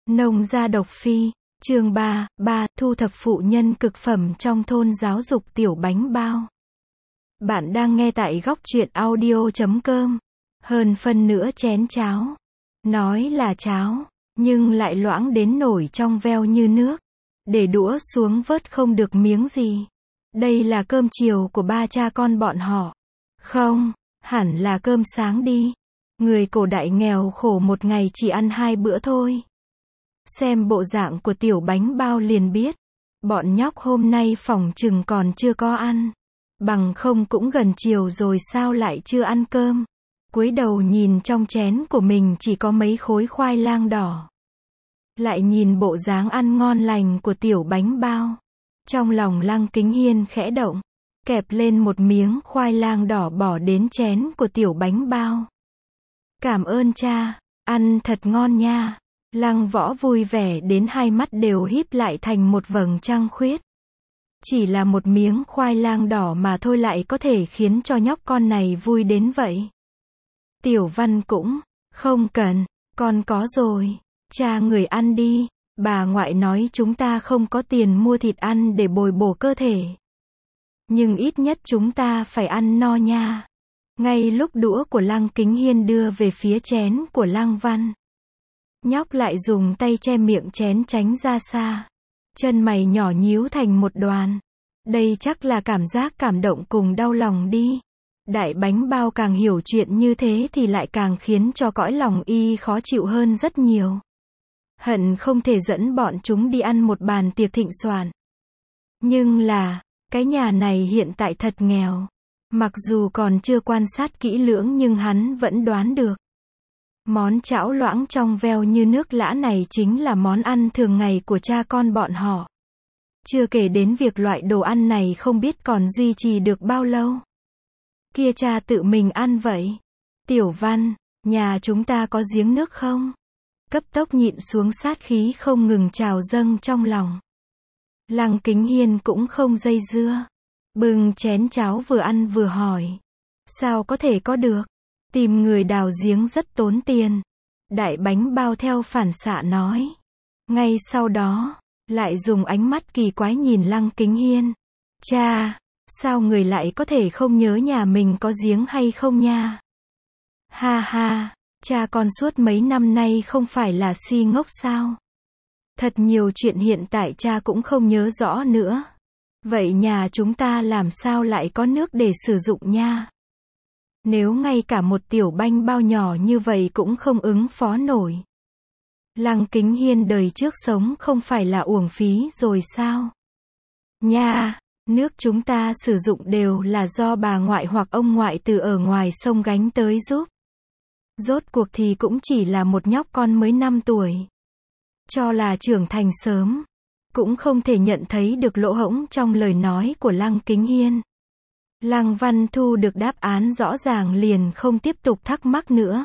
Nông gia độc phi, chương 3, thu thập phụ nhân cực phẩm trong thôn giáo dục tiểu bánh bao. Bạn đang nghe tại góc truyện audio.com. Hơn phân nửa chén cháo. Nói là cháo, nhưng lại loãng đến nổi trong veo như nước. Để đũa xuống vớt không được miếng gì. Đây là cơm chiều của ba cha con bọn họ. Không, hẳn là cơm sáng đi. Người cổ đại nghèo khổ một ngày chỉ ăn 2 bữa thôi. Xem bộ dạng của tiểu bánh bao liền biết. Bọn nhóc hôm nay phỏng chừng còn chưa có ăn. Bằng không cũng gần chiều rồi sao lại chưa ăn cơm. Cúi đầu nhìn trong chén của mình chỉ có mấy khối khoai lang đỏ. Lại nhìn bộ dáng ăn ngon lành của tiểu bánh bao. Trong lòng Lăng Kính Hiên khẽ động. Kẹp lên một miếng khoai lang đỏ bỏ đến chén của tiểu bánh bao. Cảm ơn cha, ăn thật ngon nha. Lăng Võ vui vẻ đến hai mắt đều híp lại thành một vầng trăng khuyết. Chỉ là một miếng khoai lang đỏ mà thôi lại có thể khiến cho nhóc con này vui đến vậy. Tiểu Văn cũng, không cần, con có rồi, cha người ăn đi, bà ngoại nói chúng ta không có tiền mua thịt ăn để bồi bổ cơ thể. Nhưng ít nhất chúng ta phải ăn no nha. Ngay lúc đũa của Lăng Kính Hiên đưa về phía chén của Lăng Văn. Nhóc lại dùng tay che miệng chén tránh ra xa. Chân mày nhỏ nhíu thành một đoàn. Đây chắc là cảm giác cảm động cùng đau lòng đi. Đại bánh bao càng hiểu chuyện như thế thì lại càng khiến cho cõi lòng y khó chịu hơn rất nhiều. Hận không thể dẫn bọn chúng đi ăn một bàn tiệc thịnh soạn. Nhưng là, cái nhà này hiện tại thật nghèo. Mặc dù còn chưa quan sát kỹ lưỡng nhưng hắn vẫn đoán được. Món chảo loãng trong veo như nước lã này chính là món ăn thường ngày của cha con bọn họ. Chưa kể đến việc loại đồ ăn này không biết còn duy trì được bao lâu. Kia cha tự mình ăn vậy. Tiểu Văn, nhà chúng ta có giếng nước không? Cấp tốc nhịn xuống sát khí không ngừng trào dâng trong lòng. Lăng Kính Hiên cũng không dây dưa. Bưng chén cháo vừa ăn vừa hỏi. Sao có thể có được? Tìm người đào giếng rất tốn tiền. Đại bánh bao theo phản xạ nói. Ngay sau đó, lại dùng ánh mắt kỳ quái nhìn Lăng Kính Hiên. Cha, sao người lại có thể không nhớ nhà mình có giếng hay không nha? Ha ha, cha con suốt mấy năm nay không phải là si ngốc sao? Thật nhiều chuyện hiện tại cha cũng không nhớ rõ nữa. Vậy nhà chúng ta làm sao lại có nước để sử dụng nha? Nếu ngay cả một tiểu bánh bao nhỏ như vậy cũng không ứng phó nổi. Lăng Kính Hiên đời trước sống không phải là uổng phí rồi sao? Nha, nước chúng ta sử dụng đều là do bà ngoại hoặc ông ngoại từ ở ngoài sông gánh tới giúp. Rốt cuộc thì cũng chỉ là một nhóc con mới 5 tuổi. Cho là trưởng thành sớm. Cũng không thể nhận thấy được lỗ hổng trong lời nói của Lăng Kính Hiên. Lăng Văn thu được đáp án rõ ràng liền không tiếp tục thắc mắc nữa.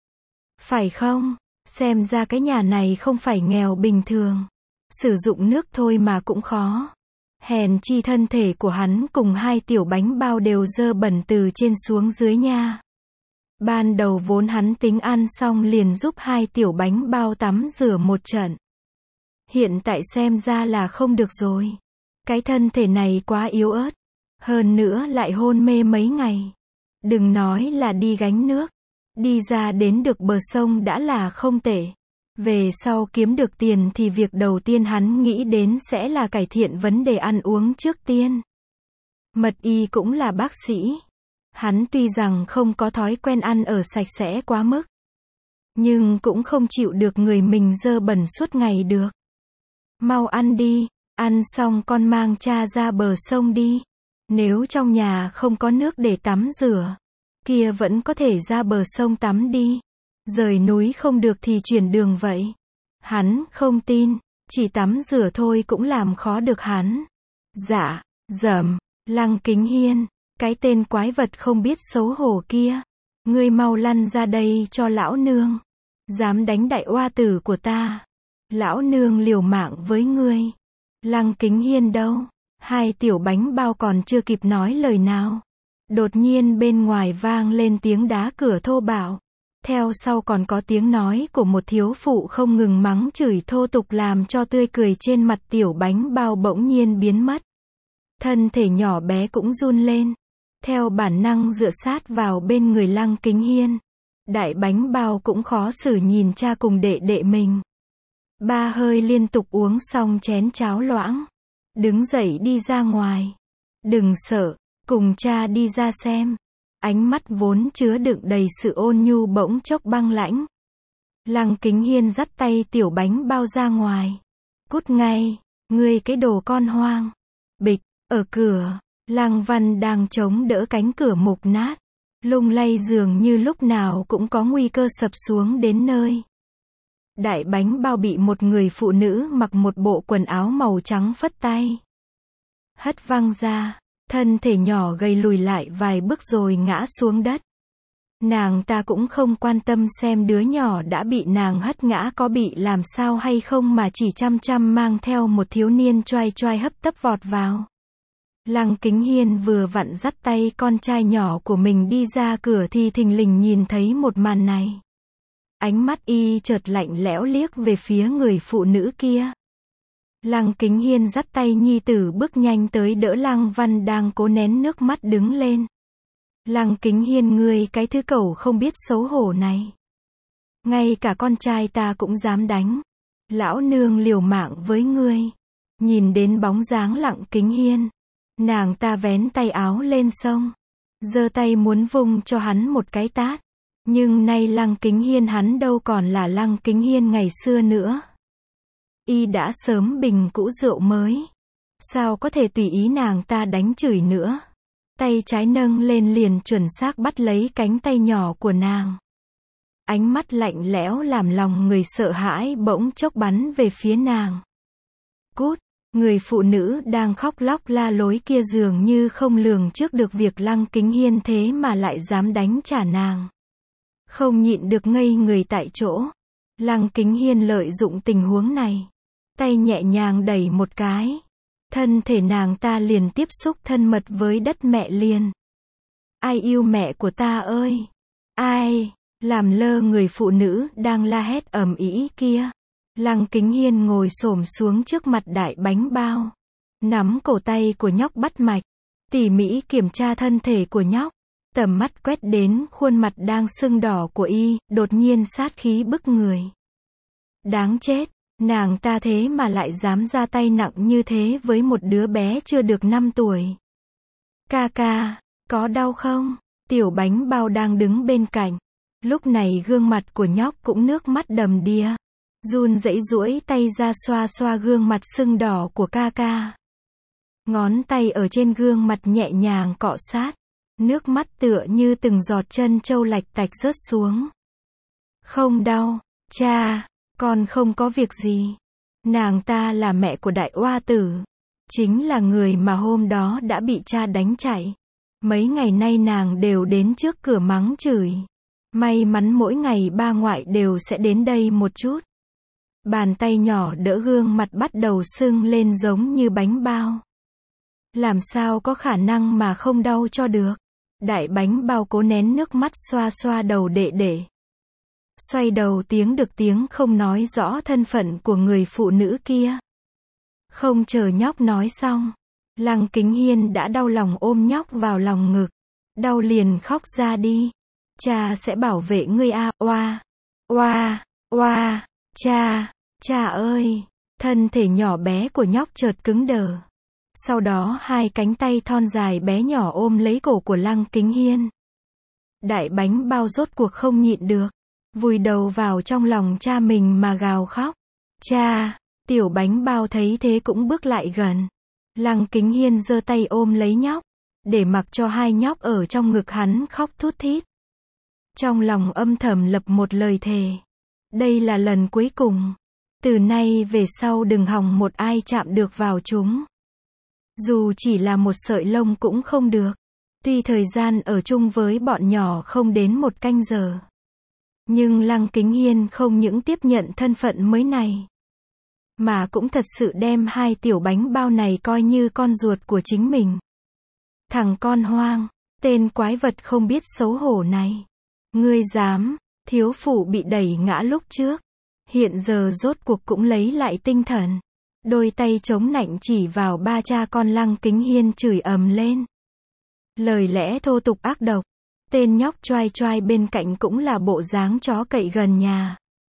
Phải không? Xem ra cái nhà này không phải nghèo bình thường. Sử dụng nước thôi mà cũng khó. Hèn chi thân thể của hắn cùng hai tiểu bánh bao đều dơ bẩn từ trên xuống dưới nha. Ban đầu vốn hắn tính ăn xong liền giúp hai tiểu bánh bao tắm rửa một trận. Hiện tại xem ra là không được rồi. Cái thân thể này quá yếu ớt. Hơn nữa lại hôn mê mấy ngày. Đừng nói là đi gánh nước. Đi ra đến được bờ sông đã là không tệ. Về sau kiếm được tiền thì việc đầu tiên hắn nghĩ đến sẽ là cải thiện vấn đề ăn uống trước tiên. Mật y cũng là bác sĩ. Hắn tuy rằng không có thói quen ăn ở sạch sẽ quá mức. Nhưng cũng không chịu được người mình dơ bẩn suốt ngày được. Mau ăn đi, ăn xong con mang cha ra bờ sông đi. Nếu trong nhà không có nước để tắm rửa, kia vẫn có thể ra bờ sông tắm đi. Rời núi không được thì chuyển đường vậy. Hắn không tin, chỉ tắm rửa thôi cũng làm khó được hắn. Dạ, dầm, Lăng Kính Hiên, cái tên quái vật không biết xấu hổ kia. Ngươi mau lăn ra đây cho lão nương. Dám đánh đại oa tử của ta. Lão nương liều mạng với ngươi. Lăng Kính Hiên đâu? Hai tiểu bánh bao còn chưa kịp nói lời nào. Đột nhiên bên ngoài vang lên tiếng đá cửa thô bạo. Theo sau còn có tiếng nói của một thiếu phụ không ngừng mắng chửi thô tục làm cho tươi cười trên mặt tiểu bánh bao bỗng nhiên biến mất. Thân thể nhỏ bé cũng run lên. Theo bản năng dựa sát vào bên người Lăng Kính Hiên. Đại bánh bao cũng khó xử nhìn cha cùng đệ đệ mình. Ba hơi liên tục uống xong chén cháo loãng. Đứng dậy đi ra ngoài. Đừng sợ, cùng cha đi ra xem. Ánh mắt vốn chứa đựng đầy sự ôn nhu bỗng chốc băng lãnh. Lăng Kính Hiên dắt tay tiểu bánh bao ra ngoài. Cút ngay, ngươi cái đồ con hoang. Bịch, ở cửa, Lăng Văn đang chống đỡ cánh cửa mục nát. Lung lay dường như lúc nào cũng có nguy cơ sập xuống đến nơi. Đại bánh bao bị một người phụ nữ mặc một bộ quần áo màu trắng phất tay. Hất văng ra, thân thể nhỏ gầy lùi lại vài bước rồi ngã xuống đất. Nàng ta cũng không quan tâm xem đứa nhỏ đã bị nàng hất ngã có bị làm sao hay không mà chỉ chăm chăm mang theo một thiếu niên choai choai hấp tấp vọt vào. Lăng Kính Hiên vừa vặn dắt tay con trai nhỏ của mình đi ra cửa thì thình lình nhìn thấy một màn này. Ánh mắt y chợt lạnh lẽo liếc về phía người phụ nữ kia. Lăng Kính Hiên dắt tay nhi tử bước nhanh tới đỡ Lăng Văn đang cố nén nước mắt đứng lên. Lăng Kính Hiên, ngươi cái thứ cẩu không biết xấu hổ này. Ngay cả con trai ta cũng dám đánh. Lão nương liều mạng với ngươi. Nhìn đến bóng dáng Lăng Kính Hiên. Nàng ta vén tay áo lên xông. Giơ tay muốn vung cho hắn một cái tát. Nhưng nay Lăng Kính Hiên hắn đâu còn là Lăng Kính Hiên ngày xưa nữa. Y đã sớm bình cũ rượu mới. Sao có thể tùy ý nàng ta đánh chửi nữa. Tay trái nâng lên liền chuẩn xác bắt lấy cánh tay nhỏ của nàng. Ánh mắt lạnh lẽo làm lòng người sợ hãi bỗng chốc bắn về phía nàng. Cút! Người phụ nữ đang khóc lóc la lối kia dường như không lường trước được việc Lăng Kính Hiên thế mà lại dám đánh trả nàng. Không nhịn được ngây người tại chỗ. Lăng Kính Hiên lợi dụng tình huống này. Tay nhẹ nhàng đẩy một cái. Thân thể nàng ta liền tiếp xúc thân mật với đất mẹ liền. Ai yêu mẹ của ta ơi? Ai? Làm lơ người phụ nữ đang la hét ầm ĩ kia. Lăng Kính Hiên ngồi xổm xuống trước mặt đại bánh bao. Nắm cổ tay của nhóc bắt mạch. Tỉ mỉ kiểm tra thân thể của nhóc. Tầm mắt quét đến khuôn mặt đang sưng đỏ của y, đột nhiên sát khí bức người. Đáng chết, nàng ta thế mà lại dám ra tay nặng như thế với một đứa bé chưa được 5 tuổi. Ca ca, có đau không? Tiểu bánh bao đang đứng bên cạnh. Lúc này gương mặt của nhóc cũng nước mắt đầm đìa. Run rẩy duỗi tay ra xoa xoa gương mặt sưng đỏ của ca ca. Ngón tay ở trên gương mặt nhẹ nhàng cọ sát. Nước mắt tựa như từng giọt chân trâu lạch tạch rớt xuống. Không đau, cha, con không có việc gì. Nàng ta là mẹ của đại oa tử. Chính là người mà hôm đó đã bị cha đánh chạy. Mấy ngày nay nàng đều đến trước cửa mắng chửi. May mắn mỗi ngày ba ngoại đều sẽ đến đây một chút. Bàn tay nhỏ đỡ gương mặt bắt đầu sưng lên giống như bánh bao. Làm sao có khả năng mà không đau cho được. Đại bánh bao cố nén nước mắt xoa xoa đầu đệ đệ. Xoay đầu tiếng được tiếng không nói rõ thân phận của người phụ nữ kia. Không chờ nhóc nói xong. Lăng Kính Hiên đã đau lòng ôm nhóc vào lòng ngực. Đau liền khóc ra đi. Cha sẽ bảo vệ ngươi a. Oa, oa, oa, cha ơi. Thân thể nhỏ bé của nhóc chợt cứng đờ. Sau đó hai cánh tay thon dài bé nhỏ ôm lấy cổ của Lăng Kính Hiên. Đại bánh bao rốt cuộc không nhịn được. Vùi đầu vào trong lòng cha mình mà gào khóc. Cha! Tiểu bánh bao thấy thế cũng bước lại gần. Lăng Kính Hiên giơ tay ôm lấy nhóc. Để mặc cho hai nhóc ở trong ngực hắn khóc thút thít. Trong lòng âm thầm lập một lời thề. Đây là lần cuối cùng. Từ nay về sau đừng hòng một ai chạm được vào chúng. Dù chỉ là một sợi lông cũng không được. Tuy thời gian ở chung với bọn nhỏ không đến 1 canh giờ. Nhưng Lăng Kính Hiên không những tiếp nhận thân phận mới này. Mà cũng thật sự đem hai tiểu bánh bao này coi như con ruột của chính mình. Thằng con hoang, tên quái vật không biết xấu hổ này. Ngươi dám, Thiếu phụ bị đẩy ngã lúc trước, hiện giờ rốt cuộc cũng lấy lại tinh thần. Đôi tay chống nạnh chỉ vào ba cha con Lăng Kính Hiên chửi ầm lên. Lời lẽ thô tục ác độc. Tên nhóc choai choai bên cạnh cũng là bộ dáng chó cậy gần nhà.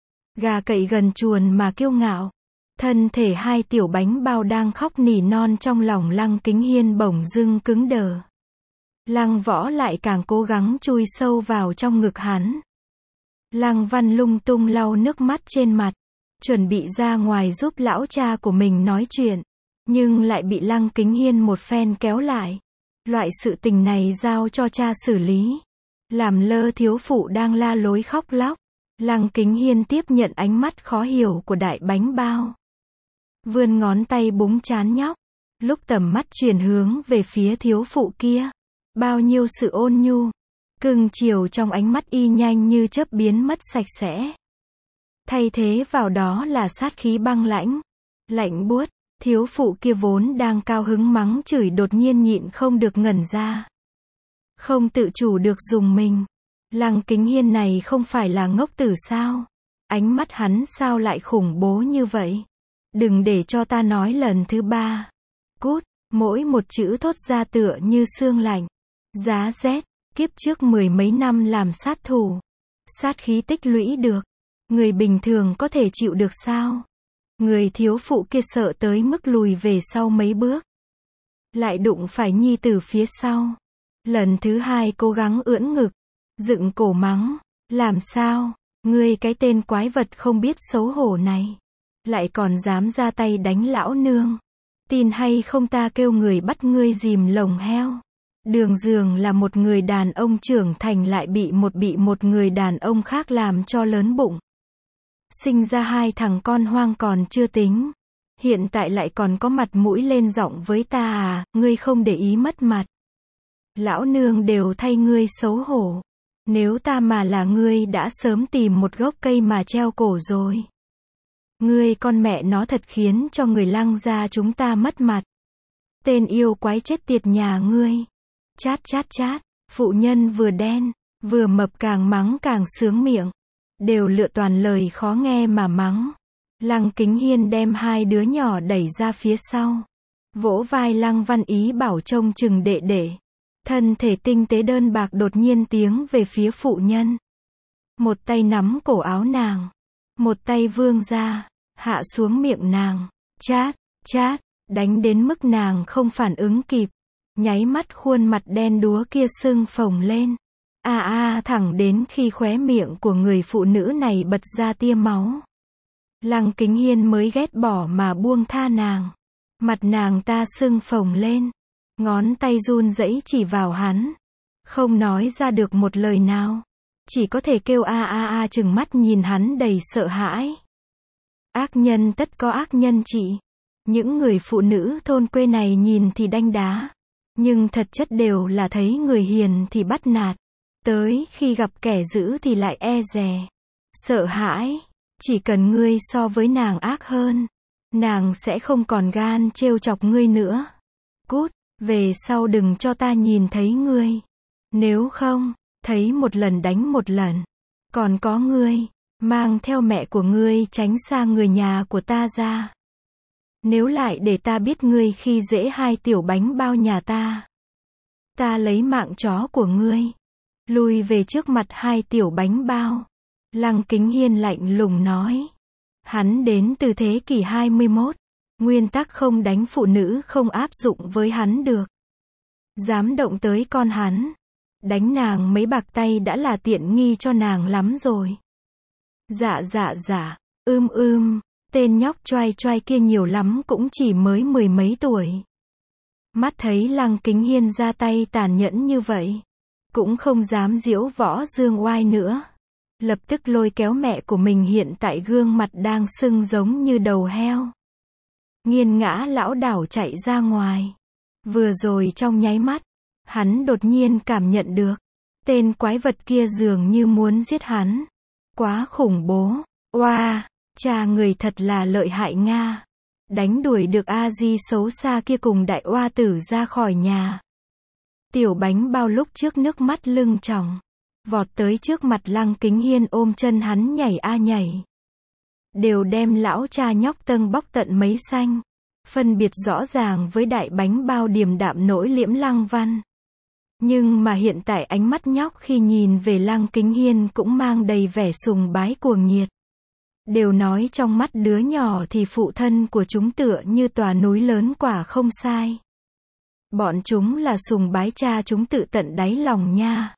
Gà cậy gần chuồn mà kiêu ngạo. Thân thể hai tiểu bánh bao đang khóc nỉ non trong lòng Lăng Kính Hiên bỗng dưng cứng đờ. Lăng Võ lại càng cố gắng chui sâu vào trong ngực hắn. Lăng Văn lung tung lau nước mắt trên mặt, chuẩn bị ra ngoài giúp lão cha của mình nói chuyện, nhưng lại bị Lăng Kính Hiên một phen kéo lại. Loại sự tình này giao cho cha xử lý. Làm lơ thiếu phụ đang la lối khóc lóc. Lăng Kính Hiên tiếp nhận ánh mắt khó hiểu của đại bánh bao. Vươn ngón tay búng trán nhóc. Lúc tầm mắt chuyển hướng về phía thiếu phụ kia, bao nhiêu sự ôn nhu, cưng chiều trong ánh mắt y nhanh như chớp biến mất sạch sẽ. Thay thế vào đó là sát khí băng lãnh, lạnh buốt. Thiếu phụ kia vốn đang cao hứng mắng chửi đột nhiên nhịn không được ngẩn ra. Không tự chủ được dùng mình. Lăng Kính Hiên này không phải là ngốc tử sao? Ánh mắt hắn sao lại khủng bố như vậy? Đừng để cho ta nói lần thứ ba. Cút, mỗi một chữ thốt ra tựa như xương lạnh. Giá rét, kiếp trước mười mấy năm làm sát thủ. Sát khí tích lũy được. Người bình thường có thể chịu được sao? Người thiếu phụ kia sợ tới mức lùi về sau mấy bước. Lại đụng phải nhi tử phía sau. Lần thứ hai cố gắng ưỡn ngực, dựng cổ mắng. Làm sao? Ngươi cái tên quái vật không biết xấu hổ này. Lại còn dám ra tay đánh lão nương. Tin hay không ta kêu người bắt ngươi dìm lồng heo. Đường Dường là một người đàn ông trưởng thành lại bị một người đàn ông khác làm cho lớn bụng. Sinh ra hai thằng con hoang còn chưa tính. Hiện tại lại còn có mặt mũi lên giọng với ta à, ngươi không để ý mất mặt. Lão nương đều thay ngươi xấu hổ. Nếu ta mà là ngươi đã sớm tìm một gốc cây mà treo cổ rồi. Ngươi con mẹ nó thật khiến cho người Lăng gia chúng ta mất mặt. Tên yêu quái chết tiệt nhà ngươi. Chát chát chát, phụ nhân vừa đen, vừa mập càng mắng càng sướng miệng. Đều lựa toàn lời khó nghe mà mắng. Lăng Kính Hiên đem hai đứa nhỏ đẩy ra phía sau. Vỗ vai Lăng Văn ý bảo trông chừng đệ đệ. Thân thể tinh tế đơn bạc đột nhiên tiến về phía phụ nhân. Một tay nắm cổ áo nàng. Một tay vươn ra, hạ xuống miệng nàng. Chát, chát, đánh đến mức nàng không phản ứng kịp. Nháy mắt khuôn mặt đen đúa kia sưng phồng lên. Thẳng đến khi khóe miệng của người phụ nữ này bật ra tia máu. Lăng Kính Hiên mới ghét bỏ mà buông tha nàng. Mặt nàng ta sưng phồng lên. Ngón tay run rẩy chỉ vào hắn. Không nói ra được một lời nào. Chỉ có thể kêu chừng mắt nhìn hắn đầy sợ hãi. Ác nhân tất có ác nhân trị. Những người phụ nữ thôn quê này nhìn thì đanh đá. Nhưng thật chất đều là thấy người hiền thì bắt nạt. Tới khi gặp kẻ dữ thì lại e dè. Sợ hãi. Chỉ cần ngươi so với nàng ác hơn. Nàng sẽ không còn gan trêu chọc ngươi nữa. Cút, về sau đừng cho ta nhìn thấy ngươi. Nếu không, thấy một lần đánh một lần. Còn có ngươi, mang theo mẹ của ngươi tránh xa người nhà của ta ra. Nếu lại để ta biết ngươi khi dễ hai tiểu bánh bao nhà ta. Ta lấy mạng chó của ngươi. Lùi về trước mặt hai tiểu bánh bao. Lăng Kính Hiên lạnh lùng nói. Hắn đến từ thế kỷ 21. Nguyên tắc không đánh phụ nữ không áp dụng với hắn được. Dám động tới con hắn. Đánh nàng mấy bạc tay đã là tiện nghi cho nàng lắm rồi. Dạ. Tên nhóc choai choai kia nhiều lắm cũng chỉ mới mười mấy tuổi. Mắt thấy Lăng Kính Hiên ra tay tàn nhẫn như vậy. Cũng không dám diễu võ dương oai nữa. Lập tức lôi kéo mẹ của mình hiện tại gương mặt đang sưng giống như đầu heo. Nghiêng ngã lão đảo chạy ra ngoài. Vừa rồi trong nháy mắt, hắn đột nhiên cảm nhận được. Tên quái vật kia dường như muốn giết hắn. Quá khủng bố. Cha người thật là lợi hại Nga. Đánh đuổi được A-di xấu xa kia cùng đại oa tử ra khỏi nhà. Tiểu bánh bao lúc trước nước mắt lưng tròng. vọt tới trước mặt Lăng Kính Hiên ôm chân hắn nhảy a nhảy. Đều đem lão cha nhóc tâng bóc tận mấy xanh. Phân biệt rõ ràng với đại bánh bao điềm đạm nỗi liễm Lăng Văn. Nhưng mà hiện tại ánh mắt nhóc khi nhìn về Lăng Kính Hiên cũng mang đầy vẻ sùng bái cuồng nhiệt. Đều nói trong mắt đứa nhỏ thì phụ thân của chúng tựa như tòa núi lớn quả không sai. Bọn chúng là sùng bái cha chúng tự tận đáy lòng nha.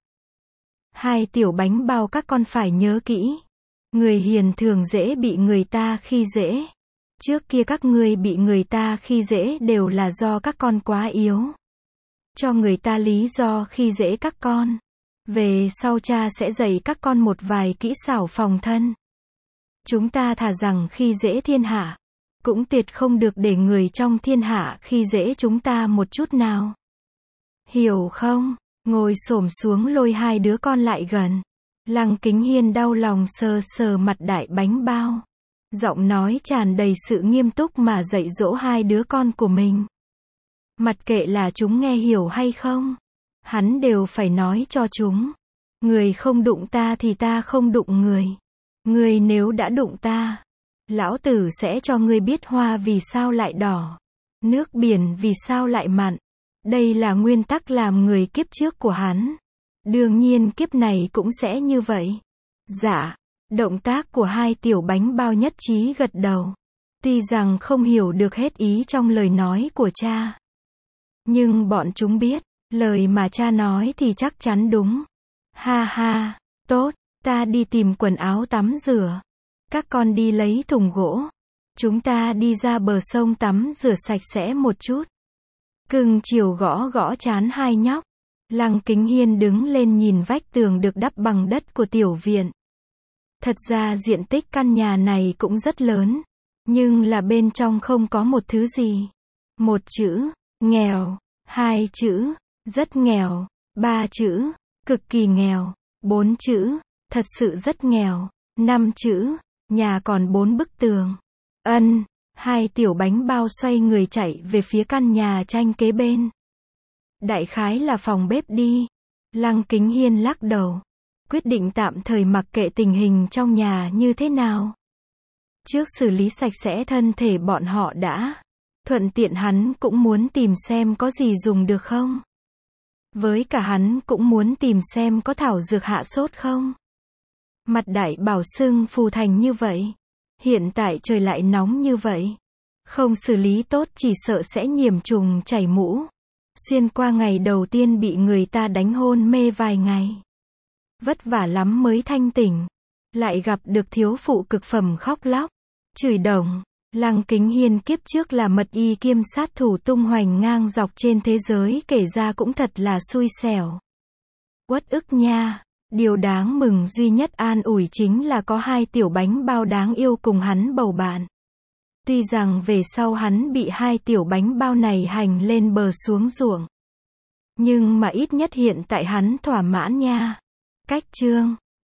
Hai tiểu bánh bao các con phải nhớ kỹ. Người hiền thường dễ bị người ta khi dễ. Trước kia các ngươi bị người ta khi dễ đều là do các con quá yếu. Cho người ta lý do khi dễ các con. Về sau cha sẽ dạy các con một vài kỹ xảo phòng thân. Chúng ta thà rằng khi dễ thiên hạ, cũng tuyệt không được để người trong thiên hạ khi dễ chúng ta một chút nào. Hiểu không? Ngồi xổm xuống lôi hai đứa con lại gần. Lăng Kính Hiên đau lòng sờ sờ mặt đại bánh bao. Giọng nói tràn đầy sự nghiêm túc mà dạy dỗ hai đứa con của mình. Mặc kệ là chúng nghe hiểu hay không, hắn đều phải nói cho chúng. Người không đụng ta thì ta không đụng người. Người nếu đã đụng ta, lão tử sẽ cho ngươi biết hoa vì sao lại đỏ, nước biển vì sao lại mặn. Đây là nguyên tắc làm người kiếp trước của hắn. Đương nhiên kiếp này cũng sẽ như vậy. Dạ. Động tác của hai tiểu bánh bao nhất trí gật đầu. Tuy rằng không hiểu được hết ý trong lời nói của cha, nhưng bọn chúng biết, lời mà cha nói thì chắc chắn đúng. Ha ha, tốt, ta đi tìm quần áo tắm rửa. Các con đi lấy thùng gỗ. Chúng ta đi ra bờ sông tắm rửa sạch sẽ một chút. Cưng chiều gõ gõ trán hai nhóc. Lăng Kính Hiên đứng lên nhìn vách tường được đắp bằng đất của tiểu viện. Thật ra diện tích căn nhà này cũng rất lớn, nhưng là bên trong không có một thứ gì. Một chữ, nghèo. Hai chữ, rất nghèo. Ba chữ, cực kỳ nghèo. Bốn chữ, thật sự rất nghèo. Năm chữ, nhà còn 4 bức tường. Hai tiểu bánh bao xoay người chạy về phía căn nhà tranh kế bên. Đại khái là phòng bếp đi. Lăng Kính Hiên lắc đầu. Quyết định tạm thời mặc kệ tình hình trong nhà như thế nào. Trước xử lý sạch sẽ thân thể bọn họ đã. Thuận tiện hắn cũng muốn tìm xem có gì dùng được không. Với cả hắn cũng muốn tìm xem có thảo dược hạ sốt không. Mặt đại bảo sưng phù thành như vậy. Hiện tại trời lại nóng như vậy. Không xử lý tốt chỉ sợ sẽ nhiễm trùng chảy mũ. Xuyên qua ngày đầu tiên bị người ta đánh hôn mê vài ngày. Vất vả lắm mới thanh tỉnh. Lại gặp được thiếu phụ cực phẩm khóc lóc. Chửi đồng. Lăng Kính Hiên kiếp trước là mật y kiêm sát thủ tung hoành ngang dọc trên thế giới, kể ra cũng thật là xui xẻo. Uất ức nha. Điều đáng mừng duy nhất an ủi chính là có hai tiểu bánh bao đáng yêu cùng hắn bầu bạn. Tuy rằng về sau hắn bị hai tiểu bánh bao này hành lên bờ xuống ruộng. Nhưng mà ít nhất hiện tại hắn thỏa mãn nha. Cách chương